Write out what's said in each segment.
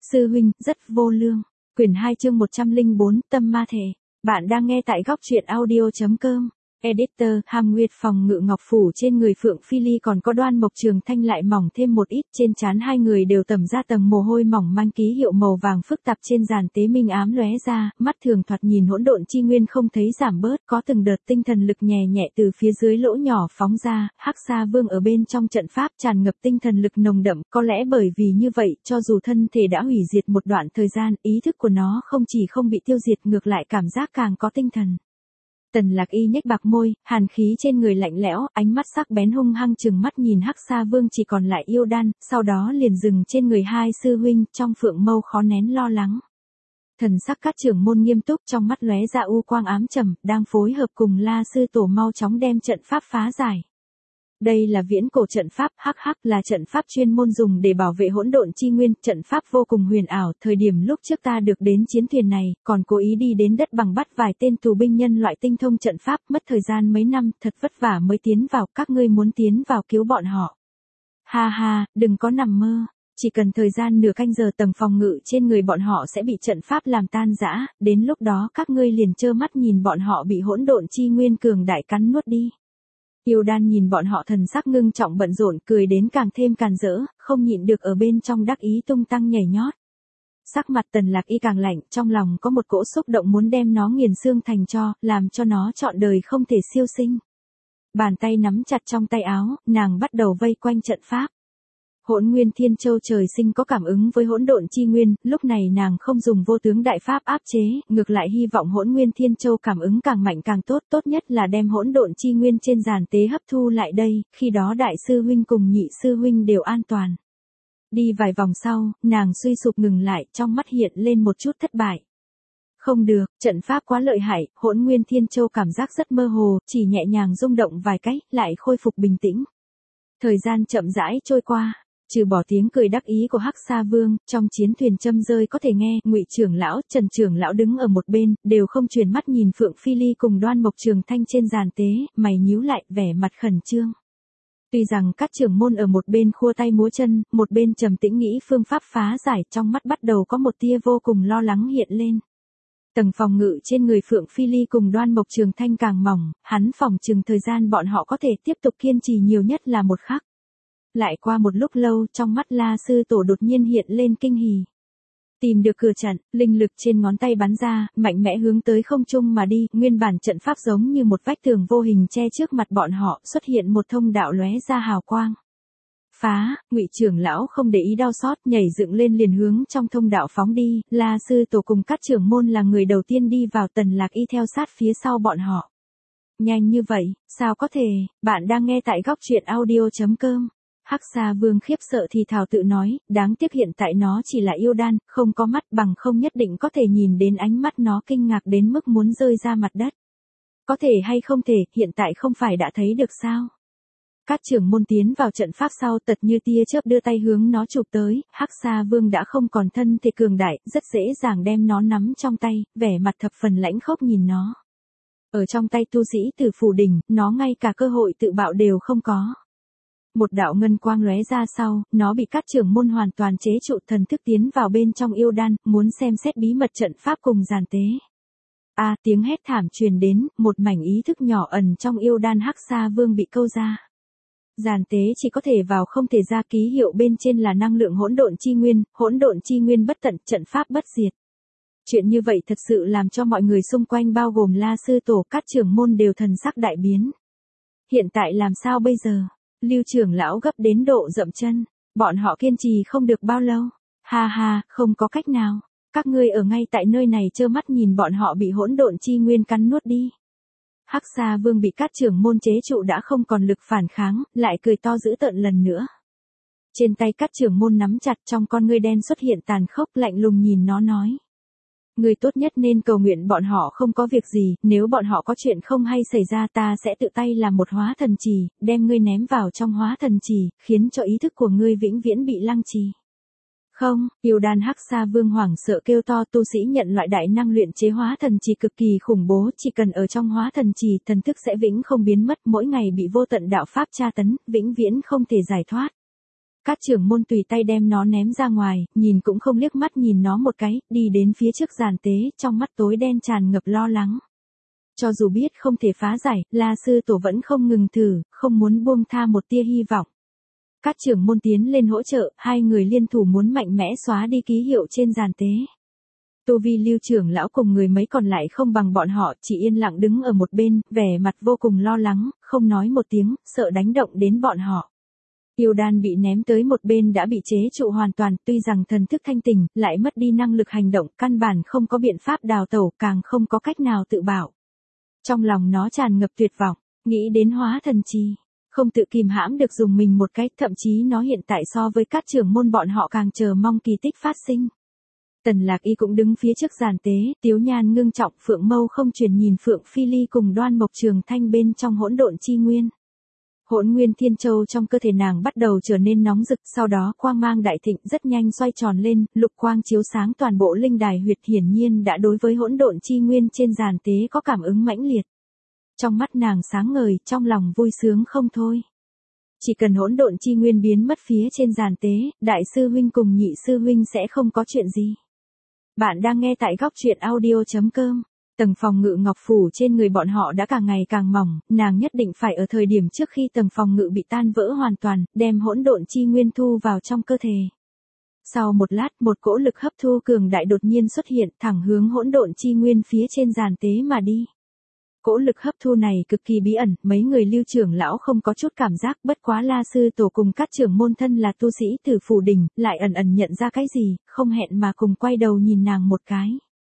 Sư huynh, rất vô lương. Quyển 2 chương 104, tâm ma thể. Bạn đang nghe tại góc truyện audio.com. Editor, Hàm Nguyệt phòng ngự ngọc phủ trên người Phượng Phi Ly còn có Đoan Mộc Trường Thanh lại mỏng thêm một ít, trên trán hai người đều tẩm ra tầng mồ hôi mỏng manh, ký hiệu màu vàng phức tạp trên giàn tế minh ám lóe ra, mắt thường thoạt nhìn hỗn độn chi nguyên không thấy giảm bớt, có từng đợt tinh thần lực nhẹ nhẹ từ phía dưới lỗ nhỏ phóng ra, Hắc Sa Vương ở bên trong trận pháp tràn ngập tinh thần lực nồng đậm, có lẽ bởi vì như vậy, cho dù thân thể đã hủy diệt một đoạn thời gian, ý thức của nó không chỉ không bị tiêu diệt ngược lại cảm giác càng có tinh thần. Tần Lạc Y nhếch bạc môi, hàn khí trên người lạnh lẽo, ánh mắt sắc bén hung hăng trừng mắt nhìn Hắc Sa Vương chỉ còn lại yêu đan, sau đó liền dừng trên người hai sư huynh, trong phượng mâu khó nén lo lắng. Thần sắc các trưởng môn nghiêm túc, trong mắt lóe ra u quang ám trầm, đang phối hợp cùng La sư tổ mau chóng đem trận pháp phá giải. Đây là viễn cổ trận pháp, hắc là trận pháp chuyên môn dùng để bảo vệ hỗn độn chi nguyên, trận pháp vô cùng huyền ảo, thời điểm lúc trước ta được đến chiến thuyền này, còn cố ý đi đến đất bằng bắt vài tên tù binh nhân loại tinh thông trận pháp, mất thời gian mấy năm, thật vất vả mới tiến vào, các ngươi muốn tiến vào cứu bọn họ. Ha ha, đừng có nằm mơ, chỉ cần thời gian nửa canh giờ tầng phòng ngự trên người bọn họ sẽ bị trận pháp làm tan rã, đến lúc đó các ngươi liền trơ mắt nhìn bọn họ bị hỗn độn chi nguyên cường đại cắn nuốt đi. Yêu đan nhìn bọn họ thần sắc ngưng trọng bận rộn, cười đến càng thêm càn rỡ, không nhịn được ở bên trong đắc ý tung tăng nhảy nhót. Sắc mặt Tần Lạc Y càng lạnh, trong lòng có một cỗ xúc động muốn đem nó nghiền xương thành tro, làm cho nó trọn đời không thể siêu sinh. Bàn tay nắm chặt trong tay áo, nàng bắt đầu vây quanh trận pháp. Hỗn Nguyên Thiên Châu trời sinh có cảm ứng với hỗn độn chi nguyên, lúc này nàng không dùng vô tướng đại pháp áp chế, ngược lại hy vọng Hỗn Nguyên Thiên Châu cảm ứng càng mạnh càng tốt, tốt nhất là đem hỗn độn chi nguyên trên giàn tế hấp thu lại đây, khi đó đại sư huynh cùng nhị sư huynh đều an toàn. Đi vài vòng sau, nàng suy sụp ngừng lại, trong mắt hiện lên một chút thất bại. Không được, trận pháp quá lợi hại, Hỗn Nguyên Thiên Châu cảm giác rất mơ hồ, chỉ nhẹ nhàng rung động vài cái, lại khôi phục bình tĩnh. Thời gian chậm rãi trôi qua. Trừ bỏ tiếng cười đắc ý của Hắc Sa Vương, trong chiến thuyền châm rơi có thể nghe, Ngụy trưởng lão, Trần trưởng lão đứng ở một bên, đều không chuyển mắt nhìn Phượng Phi Ly cùng Đoan Mộc Trường Thanh trên giàn tế, mày nhíu lại, vẻ mặt khẩn trương. Tuy rằng các trưởng môn ở một bên khua tay múa chân, một bên trầm tĩnh nghĩ phương pháp phá giải, trong mắt bắt đầu có một tia vô cùng lo lắng hiện lên. Tầng phòng ngự trên người Phượng Phi Ly cùng Đoan Mộc Trường Thanh càng mỏng, hắn phòng chừng thời gian bọn họ có thể tiếp tục kiên trì nhiều nhất là một khắc. Lại qua một lúc lâu, trong mắt La sư tổ đột nhiên hiện lên kinh hỉ. Tìm được cửa trận, linh lực trên ngón tay bắn ra, mạnh mẽ hướng tới không trung mà đi, nguyên bản trận pháp giống như một vách tường vô hình che trước mặt bọn họ, xuất hiện một thông đạo lóe ra hào quang. Phá, Ngụy trưởng lão không để ý đau xót, nhảy dựng lên liền hướng trong thông đạo phóng đi, La sư tổ cùng các trưởng môn là người đầu tiên đi vào, Tần Lạc Y theo sát phía sau bọn họ. Nhanh như vậy, sao có thể, bạn đang nghe tại góc truyện audio.com. Hắc Sa Vương khiếp sợ thì thào tự nói, đáng tiếc hiện tại nó chỉ là yêu đan, không có mắt, bằng không nhất định có thể nhìn đến ánh mắt nó kinh ngạc đến mức muốn rơi ra mặt đất. Có thể hay không thể, hiện tại không phải đã thấy được sao? Các trưởng môn tiến vào trận pháp sau tật như tia chớp đưa tay hướng nó chụp tới, Hắc Sa Vương đã không còn thân thể cường đại, rất dễ dàng đem nó nắm trong tay, vẻ mặt thập phần lãnh khốc nhìn nó. Ở trong tay tu sĩ Tử Phủ Đỉnh, nó ngay cả cơ hội tự bạo đều không có. Một đạo ngân quang lóe ra sau, nó bị các trưởng môn hoàn toàn chế trụ, thần thức tiến vào bên trong yêu đan, muốn xem xét bí mật trận pháp cùng giàn tế. Tiếng hét thảm truyền đến, một mảnh ý thức nhỏ ẩn trong yêu đan Hắc Sa Vương bị câu ra. Giàn tế chỉ có thể vào không thể ra, ký hiệu bên trên là năng lượng hỗn độn chi nguyên bất tận, trận pháp bất diệt. Chuyện như vậy thật sự làm cho mọi người xung quanh bao gồm La sư tổ, các trưởng môn đều thần sắc đại biến. Hiện tại làm sao bây giờ? Lưu trưởng lão gấp đến độ dậm chân, bọn họ kiên trì không được bao lâu. Ha ha, không có cách nào, các ngươi ở ngay tại nơi này trơ mắt nhìn bọn họ bị hỗn độn chi nguyên cắn nuốt đi. Hắc Sa Vương bị các trưởng môn chế trụ đã không còn lực phản kháng, lại cười to dữ tợn lần nữa. Trên tay các trưởng môn nắm chặt, trong con ngươi đen xuất hiện tàn khốc, lạnh lùng nhìn nó nói. Người tốt nhất nên cầu nguyện bọn họ không có việc gì, nếu bọn họ có chuyện không hay xảy ra ta sẽ tự tay làm một hóa thần trì, đem ngươi ném vào trong hóa thần trì, khiến cho ý thức của ngươi vĩnh viễn bị lăng trì. Không, yêu đan Hắc Sa Vương hoảng sợ kêu to, tu sĩ nhận loại đại năng luyện chế hóa thần trì cực kỳ khủng bố, chỉ cần ở trong hóa thần trì, thần thức sẽ vĩnh không biến mất, mỗi ngày bị vô tận đạo pháp tra tấn, vĩnh viễn không thể giải thoát. Các trưởng môn tùy tay đem nó ném ra ngoài, nhìn cũng không liếc mắt nhìn nó một cái, đi đến phía trước giàn tế, trong mắt tối đen tràn ngập lo lắng. Cho dù biết không thể phá giải, La sư tổ vẫn không ngừng thử, không muốn buông tha một tia hy vọng. Các trưởng môn tiến lên hỗ trợ, hai người liên thủ muốn mạnh mẽ xóa đi ký hiệu trên giàn tế. Tu vi Lưu trưởng lão cùng người mấy còn lại không bằng bọn họ, chỉ yên lặng đứng ở một bên, vẻ mặt vô cùng lo lắng, không nói một tiếng, sợ đánh động đến bọn họ. Yêu đan bị ném tới một bên đã bị chế trụ hoàn toàn, tuy rằng thần thức thanh tỉnh, lại mất đi năng lực hành động, căn bản không có biện pháp đào tẩu, càng không có cách nào tự bảo. Trong lòng nó tràn ngập tuyệt vọng, nghĩ đến hóa thần chi, không tự kìm hãm được dùng mình một cách, thậm chí nó hiện tại so với các trưởng môn bọn họ càng chờ mong kỳ tích phát sinh. Tần Lạc Y cũng đứng phía trước giàn tế, tiếu nhan ngưng trọng, phượng mâu không chuyển nhìn Phượng Phi Ly cùng Đoan Mộc Trường Thanh bên trong hỗn độn chi nguyên. Hỗn nguyên thiên châu trong cơ thể nàng bắt đầu trở nên nóng rực, sau đó quang mang đại thịnh rất nhanh xoay tròn lên, lục quang chiếu sáng toàn bộ linh đài huyệt, hiển nhiên đã đối với hỗn độn chi nguyên trên giàn tế có cảm ứng mãnh liệt. Trong mắt nàng sáng ngời, trong lòng vui sướng không thôi. Chỉ cần hỗn độn chi nguyên biến mất phía trên giàn tế, đại sư huynh cùng nhị sư huynh sẽ không có chuyện gì. Bạn đang nghe tại góc truyện audio.com. Tầng phòng ngự ngọc phủ trên người bọn họ đã càng ngày càng mỏng, nàng nhất định phải ở thời điểm trước khi tầng phòng ngự bị tan vỡ hoàn toàn, đem hỗn độn chi nguyên thu vào trong cơ thể. Sau một lát, một cỗ lực hấp thu cường đại đột nhiên xuất hiện, thẳng hướng hỗn độn chi nguyên phía trên giàn tế mà đi. Cỗ lực hấp thu này cực kỳ bí ẩn, mấy người Lưu trưởng lão không có chút cảm giác, bất quá La sư tổ cùng các trưởng môn thân là tu sĩ Tử Phủ Đình, lại ẩn ẩn nhận ra cái gì, không hẹn mà cùng quay đầu nhìn nàng một cái.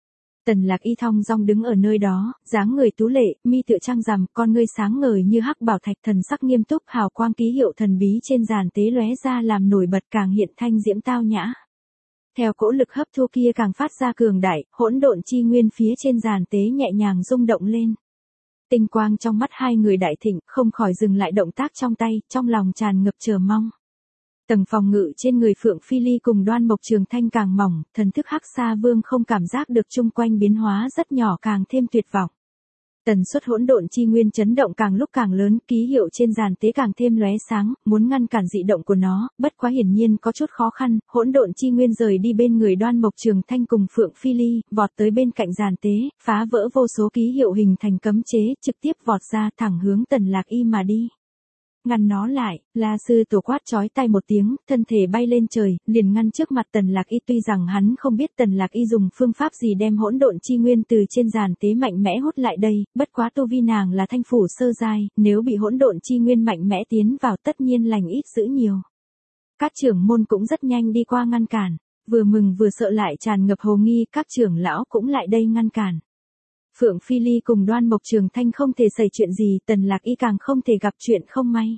Tần Lạc Y thong dong đứng ở nơi đó, dáng người tú lệ, mi tựa trăng rằm, con ngươi sáng ngời như hắc bảo thạch, thần sắc nghiêm túc, hào quang ký hiệu thần bí trên giàn tế lóe ra làm nổi bật, càng hiện thanh diễm tao nhã. Theo cỗ lực hấp thu kia càng phát ra cường đại, hỗn độn chi nguyên phía trên giàn tế nhẹ nhàng rung động lên. Tinh quang trong mắt hai người đại thịnh, không khỏi dừng lại động tác trong tay, trong lòng tràn ngập chờ mong. Tầng phòng ngự trên người Phượng Phi Ly cùng Đoan Mộc Trường Thanh càng mỏng, thần thức Hắc Sa Vương không cảm giác được chung quanh biến hóa rất nhỏ, càng thêm tuyệt vọng. Tần suất hỗn độn chi nguyên chấn động càng lúc càng lớn, ký hiệu trên giàn tế càng thêm lóe sáng, muốn ngăn cản dị động của nó, bất quá hiển nhiên có chút khó khăn, hỗn độn chi nguyên rời đi bên người Đoan Mộc Trường Thanh cùng Phượng Phi Ly, vọt tới bên cạnh giàn tế, phá vỡ vô số ký hiệu hình thành cấm chế, trực tiếp vọt ra thẳng hướng Tần Lạc Y mà đi. Ngăn nó lại, La sư tổ quát chói tai một tiếng, thân thể bay lên trời, liền ngăn trước mặt Tần Lạc Y, tuy rằng hắn không biết Tần Lạc Y dùng phương pháp gì đem hỗn độn chi nguyên từ trên giàn tế mạnh mẽ hút lại đây, bất quá tu vi nàng là thanh phủ sơ giai, nếu bị hỗn độn chi nguyên mạnh mẽ tiến vào tất nhiên lành ít dữ nhiều. Các trưởng môn cũng rất nhanh đi qua ngăn cản, vừa mừng vừa sợ lại tràn ngập hồ nghi, các trưởng lão cũng lại đây ngăn cản. Phượng Phi Ly cùng Đoan Mộc Trường Thanh không thể xảy chuyện gì, Tần Lạc Y càng không thể gặp chuyện không may.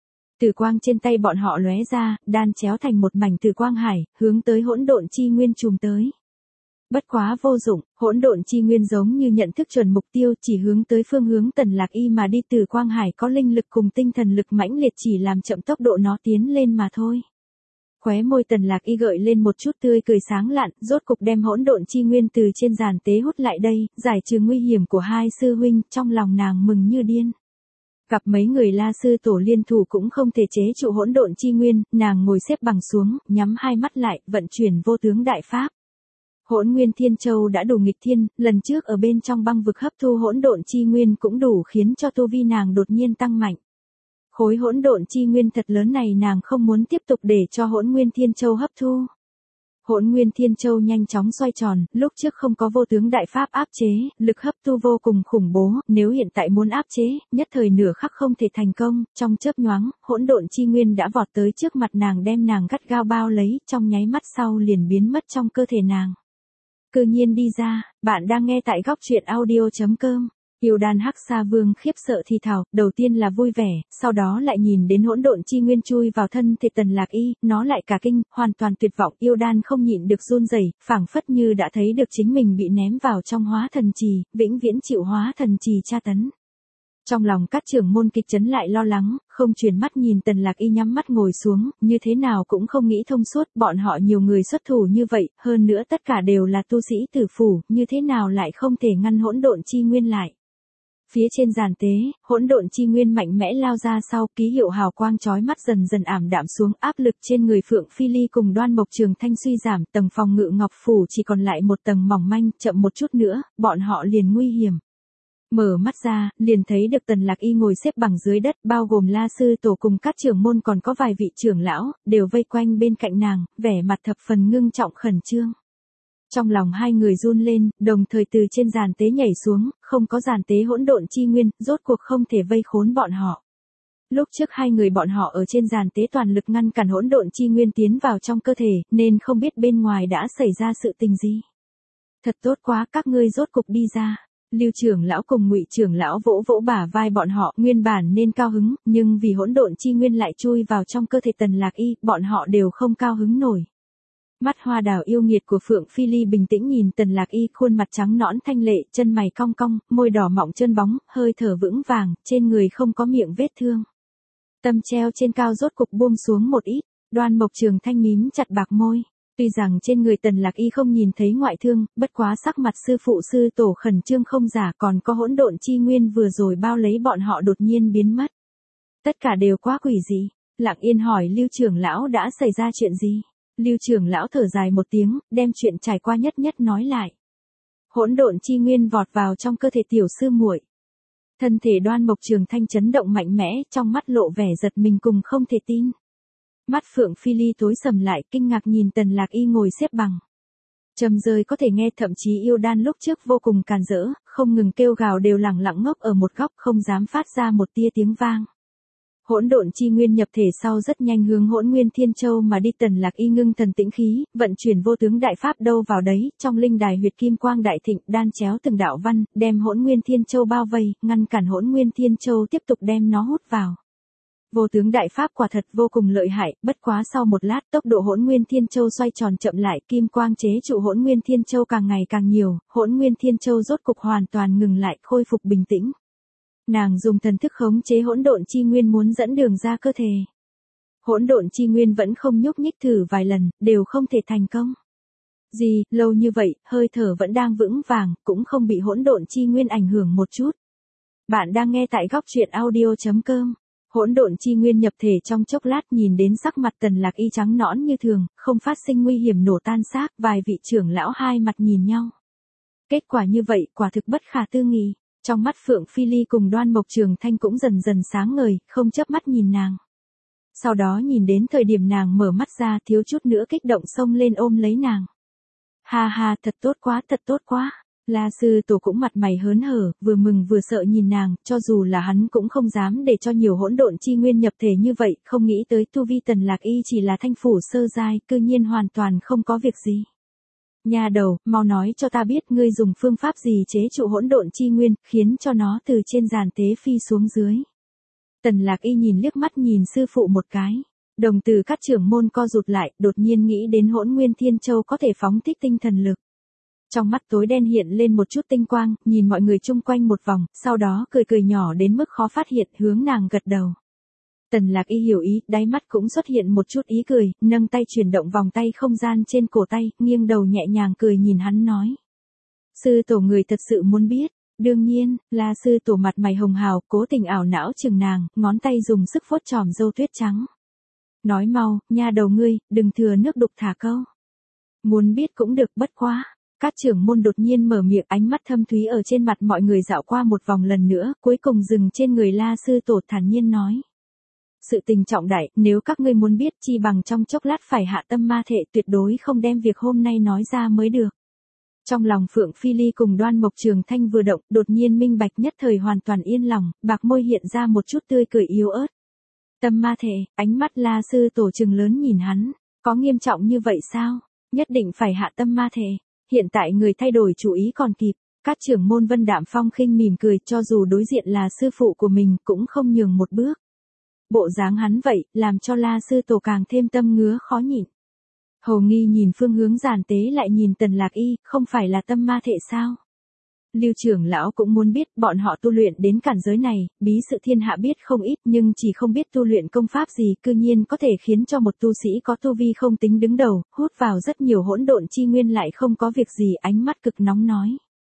Tử quang trên tay bọn họ lóe ra, đan chéo thành một mảnh tử quang hải, hướng tới hỗn độn chi nguyên trùm tới. Bất quá vô dụng, hỗn độn chi nguyên giống như nhận thức chuẩn mục tiêu, chỉ hướng tới phương hướng Tần Lạc Y mà đi. Tử quang hải có linh lực cùng tinh thần lực mãnh liệt, chỉ làm chậm tốc độ nó tiến lên mà thôi. Khóe môi Tần Lạc Y gợi lên một chút tươi cười sáng lạn, rốt cục đem hỗn độn chi nguyên từ trên giàn tế hút lại đây, giải trừ nguy hiểm của hai sư huynh, trong lòng nàng mừng như điên. Gặp mấy người La sư tổ liên thủ cũng không thể chế trụ hỗn độn chi nguyên, nàng ngồi xếp bằng xuống, nhắm hai mắt lại, vận chuyển vô tướng đại pháp. Hỗn nguyên thiên châu đã đủ nghịch thiên, lần trước ở bên trong băng vực hấp thu hỗn độn chi nguyên cũng đủ khiến cho tu vi nàng đột nhiên tăng mạnh. Khối hỗn độn chi nguyên thật lớn này nàng không muốn tiếp tục để cho hỗn nguyên thiên châu hấp thu. Hỗn nguyên thiên châu nhanh chóng xoay tròn, lúc trước không có vô tướng đại pháp áp chế, lực hấp thu vô cùng khủng bố, nếu hiện tại muốn áp chế, nhất thời nửa khắc không thể thành công, trong chớp nhoáng, hỗn độn chi nguyên đã vọt tới trước mặt nàng, đem nàng gắt gao bao lấy, trong nháy mắt sau liền biến mất trong cơ thể nàng. Cư nhiên đi ra, bạn đang nghe tại góc truyện audio.com. Yêu đan Hắc Sa Vương khiếp sợ thì thào, đầu tiên là vui vẻ, sau đó lại nhìn đến hỗn độn chi nguyên chui vào thân thể Tần Lạc Y, nó lại cả kinh, hoàn toàn tuyệt vọng, yêu đan không nhịn được run rẩy, phảng phất như đã thấy được chính mình bị ném vào trong hóa thần trì, vĩnh viễn chịu hóa thần trì tra tấn. Trong lòng các trưởng môn kịch chấn lại lo lắng, không chuyển mắt nhìn Tần Lạc Y nhắm mắt ngồi xuống, như thế nào cũng không nghĩ thông suốt, bọn họ nhiều người xuất thủ như vậy, hơn nữa tất cả đều là tu sĩ Tử Phủ, như thế nào lại không thể ngăn hỗn độn chi nguyên lại. Phía trên giàn tế, hỗn độn chi nguyên mạnh mẽ lao ra sau, ký hiệu hào quang chói mắt dần dần ảm đạm xuống, áp lực trên người Phượng Phi Ly cùng Đoan Mộc Trường Thanh suy giảm, tầng phòng ngự ngọc phủ chỉ còn lại một tầng mỏng manh, chậm một chút nữa, bọn họ liền nguy hiểm. Mở mắt ra, liền thấy được Tần Lạc Y ngồi xếp bằng dưới đất, bao gồm La sư tổ cùng các trưởng môn còn có vài vị trưởng lão, đều vây quanh bên cạnh nàng, vẻ mặt thập phần ngưng trọng khẩn trương. Trong lòng hai người run lên, đồng thời từ trên giàn tế nhảy xuống, không có giàn tế hỗn độn chi nguyên, rốt cuộc không thể vây khốn bọn họ. Lúc trước hai người bọn họ ở trên giàn tế toàn lực ngăn cản hỗn độn chi nguyên tiến vào trong cơ thể, nên không biết bên ngoài đã xảy ra sự tình gì. Thật tốt quá, các ngươi rốt cục đi ra. Lưu trưởng lão cùng Ngụy trưởng lão vỗ vỗ bả vai bọn họ, nguyên bản nên cao hứng, nhưng vì hỗn độn chi nguyên lại chui vào trong cơ thể Tần Lạc Y, bọn họ đều không cao hứng nổi. Mắt hoa đào yêu nghiệt của Phượng Phi Ly bình tĩnh nhìn Tần Lạc Y, khuôn mặt trắng nõn thanh lệ, chân mày cong cong, môi đỏ mọng chân bóng, hơi thở vững vàng, trên người không có miệng vết thương. Tâm treo trên cao rốt cục buông xuống một ít, Đoan Mộc Trường Thanh mím chặt bạc môi. Tuy rằng trên người Tần Lạc Y không nhìn thấy ngoại thương, bất quá sắc mặt sư phụ sư tổ khẩn trương không giả, còn có hỗn độn chi nguyên vừa rồi bao lấy bọn họ đột nhiên biến mất. Tất cả đều quá quỷ dị. Lặng Yên hỏi Lưu trưởng lão đã xảy ra chuyện gì? Lưu trưởng lão thở dài một tiếng, đem chuyện trải qua nhất nhất nói lại. Hỗn độn chi nguyên vọt vào trong cơ thể tiểu sư muội. Thân thể Đoan Mộc Trường Thanh chấn động mạnh mẽ, trong mắt lộ vẻ giật mình cùng không thể tin. Mắt Phượng Phi Ly tối sầm lại, kinh ngạc nhìn Tần Lạc Y ngồi xếp bằng. Trầm rơi có thể nghe, thậm chí yêu đan lúc trước vô cùng càn rỡ, không ngừng kêu gào đều lẳng lặng ngốc ở một góc, không dám phát ra một tia tiếng vang. Hỗn độn chi nguyên nhập thể sau rất nhanh hướng Hỗn Nguyên Thiên Châu mà đi. Tần Lạc Y ngưng thần tĩnh khí, vận chuyển vô tướng đại pháp đâu vào đấy, trong linh đài huyệt kim quang đại thịnh, đan chéo từng đạo văn, đem Hỗn Nguyên Thiên Châu bao vây, ngăn cản Hỗn Nguyên Thiên Châu tiếp tục đem nó hút vào. Vô tướng đại pháp quả thật vô cùng lợi hại, bất quá sau một lát tốc độ Hỗn Nguyên Thiên Châu xoay tròn chậm lại, kim quang chế trụ Hỗn Nguyên Thiên Châu càng ngày càng nhiều, Hỗn Nguyên Thiên Châu rốt cục hoàn toàn ngừng lại, khôi phục bình tĩnh. Nàng dùng thần thức khống chế hỗn độn chi nguyên muốn dẫn đường ra cơ thể. Hỗn độn chi nguyên vẫn không nhúc nhích, thử vài lần, đều không thể thành công. Gì, lâu như vậy, hơi thở vẫn đang vững vàng, cũng không bị hỗn độn chi nguyên ảnh hưởng một chút. Bạn đang nghe tại góc truyện audio.com. Hỗn độn chi nguyên nhập thể trong chốc lát, nhìn đến sắc mặt Tần Lạc Y trắng nõn như thường, không phát sinh nguy hiểm nổ tan xác, vài vị trưởng lão hai mặt nhìn nhau. Kết quả như vậy quả thực bất khả tư nghị. Trong mắt Phượng Phi Ly cùng Đoan Mộc Trường Thanh cũng dần dần sáng ngời, không chớp mắt nhìn nàng. Sau đó nhìn đến thời điểm nàng mở mắt ra, thiếu chút nữa kích động xông lên ôm lấy nàng. Ha ha, thật tốt quá, thật tốt quá. La sư tổ cũng mặt mày hớn hở, vừa mừng vừa sợ nhìn nàng, cho dù là hắn cũng không dám để cho nhiều hỗn độn chi nguyên nhập thể như vậy, không nghĩ tới tu vi Tần Lạc Y chỉ là thanh phủ sơ giai, cư nhiên hoàn toàn không có việc gì. Nhà đầu, mau nói cho ta biết ngươi dùng phương pháp gì chế trụ hỗn độn chi nguyên, khiến cho nó từ trên giàn tế phi xuống dưới. Tần Lạc Y nhìn liếc mắt nhìn sư phụ một cái. Đồng tử các trưởng môn co rụt lại, đột nhiên nghĩ đến Hỗn Nguyên Thiên Châu có thể phóng thích tinh thần lực. Trong mắt tối đen hiện lên một chút tinh quang, nhìn mọi người chung quanh một vòng, sau đó cười cười nhỏ đến mức khó phát hiện, hướng nàng gật đầu. Tần Lạc Y hiểu ý, đáy mắt cũng xuất hiện một chút ý cười, nâng tay chuyển động vòng tay không gian trên cổ tay, nghiêng đầu nhẹ nhàng cười nhìn hắn nói. Sư tổ người thật sự muốn biết, đương nhiên, là sư tổ mặt mày hồng hào, cố tình ảo não chừng nàng, ngón tay dùng sức vuốt chòm râu tuyết trắng. Nói mau, nha đầu ngươi, đừng thừa nước đục thả câu. Muốn biết cũng được, bất quá. Các trưởng môn đột nhiên mở miệng, ánh mắt thâm thúy ở trên mặt mọi người dạo qua một vòng lần nữa, cuối cùng dừng trên người La sư tổ, thản nhiên nói. Sự tình trọng đại, nếu các ngươi muốn biết, chi bằng trong chốc lát phải hạ tâm ma thể, tuyệt đối không đem việc hôm nay nói ra mới được. Trong lòng Phượng Phi Ly cùng Đoan Mộc Trường Thanh vừa động, đột nhiên minh bạch, nhất thời hoàn toàn yên lòng, bạc môi hiện ra một chút tươi cười yếu ớt. Tâm ma thể, ánh mắt La sư tổ trừng lớn nhìn hắn, có nghiêm trọng như vậy sao? Nhất định phải hạ tâm ma thể. Hiện tại người thay đổi chủ ý còn kịp. Các trưởng môn Vân Đạm Phong khinh mỉm cười, cho dù đối diện là sư phụ của mình cũng không nhường một bước. Bộ dáng hắn vậy, làm cho La sư tổ càng thêm tâm ngứa khó nhịn. Hầu Nghi nhìn phương hướng giàn tế lại nhìn Tần Lạc Y, không phải là tâm ma thể sao? Lưu trưởng lão cũng muốn biết, bọn họ tu luyện đến cảnh giới này, bí sự thiên hạ biết không ít, nhưng chỉ không biết tu luyện công pháp gì, cư nhiên có thể khiến cho một tu sĩ có tu vi không tính đứng đầu, hút vào rất nhiều hỗn độn chi nguyên lại không có việc gì, ánh mắt cực nóng nói.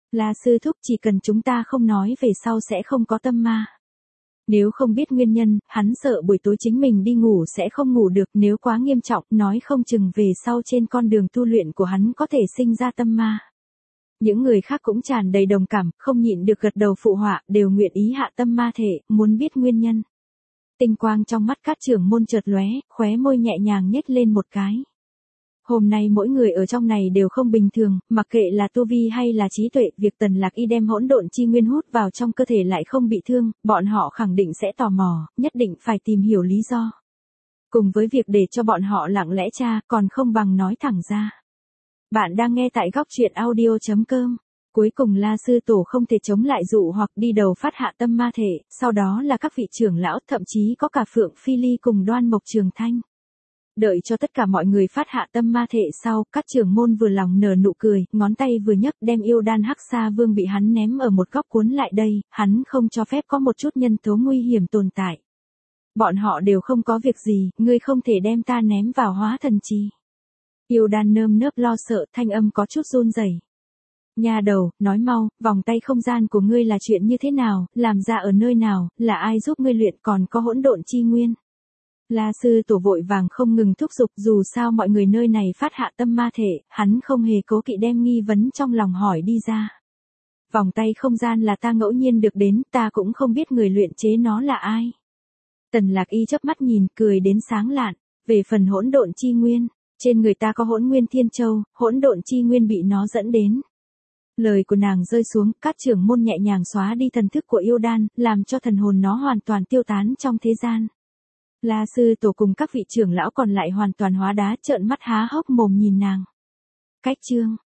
La sư thúc, chỉ cần chúng ta không nói về sau sẽ không có tâm ma. Nếu không biết nguyên nhân, hắn sợ buổi tối chính mình đi ngủ sẽ không ngủ được, nếu quá nghiêm trọng, nói không chừng về sau trên con đường tu luyện của hắn có thể sinh ra tâm ma. Những người khác cũng tràn đầy đồng cảm, không nhịn được gật đầu phụ họa, đều nguyện ý hạ tâm ma thể, muốn biết nguyên nhân. Tinh quang trong mắt các trưởng môn chợt lóe, khóe môi nhẹ nhàng nhếch lên một cái. Hôm nay mỗi người ở trong này đều không bình thường, mặc kệ là tu vi hay là trí tuệ, việc Tần Lạc Y đem hỗn độn chi nguyên hút vào trong cơ thể lại không bị thương, bọn họ khẳng định sẽ tò mò, nhất định phải tìm hiểu lý do. Cùng với việc để cho bọn họ lặng lẽ tra, còn không bằng nói thẳng ra. Bạn đang nghe tại góc truyện audio.com. Cuối cùng La Sư Tổ không thể chống lại dụ hoặc đi đầu phát hạ tâm ma thể, sau đó là các vị trưởng lão, thậm chí có cả Phượng Phi Ly cùng Đoan Mộc Trường Thanh. Đợi cho tất cả mọi người phát hạ tâm ma thể sau, các trưởng môn vừa lòng nở nụ cười, ngón tay vừa nhấc đem yêu đan Hắc Sa Vương bị hắn ném ở một góc cuốn lại đây, hắn không cho phép có một chút nhân tố nguy hiểm tồn tại. Bọn họ đều không có việc gì, ngươi không thể đem ta ném vào hóa thần chi. Yêu đan nơm nớp lo sợ, thanh âm có chút run rẩy. Nha đầu, nói mau, vòng tay không gian của ngươi là chuyện như thế nào, làm ra ở nơi nào, là ai giúp ngươi luyện, còn có hỗn độn chi nguyên. La Sư Tổ vội vàng không ngừng thúc giục, dù sao mọi người nơi này phát hạ tâm ma thể, hắn không hề cố kỵ đem nghi vấn trong lòng hỏi đi ra. Vòng tay không gian là ta ngẫu nhiên được đến, ta cũng không biết người luyện chế nó là ai. Tần Lạc Y chớp mắt nhìn, cười đến sáng lạn, về phần hỗn độn chi nguyên, trên người ta có hỗn nguyên thiên châu, hỗn độn chi nguyên bị nó dẫn đến. Lời của nàng rơi xuống, các trưởng môn nhẹ nhàng xóa đi thần thức của yêu đan, làm cho thần hồn nó hoàn toàn tiêu tán trong thế gian. La Sư Tổ cùng các vị trưởng lão còn lại hoàn toàn hóa đá, trợn mắt há hốc mồm nhìn nàng. Cách chương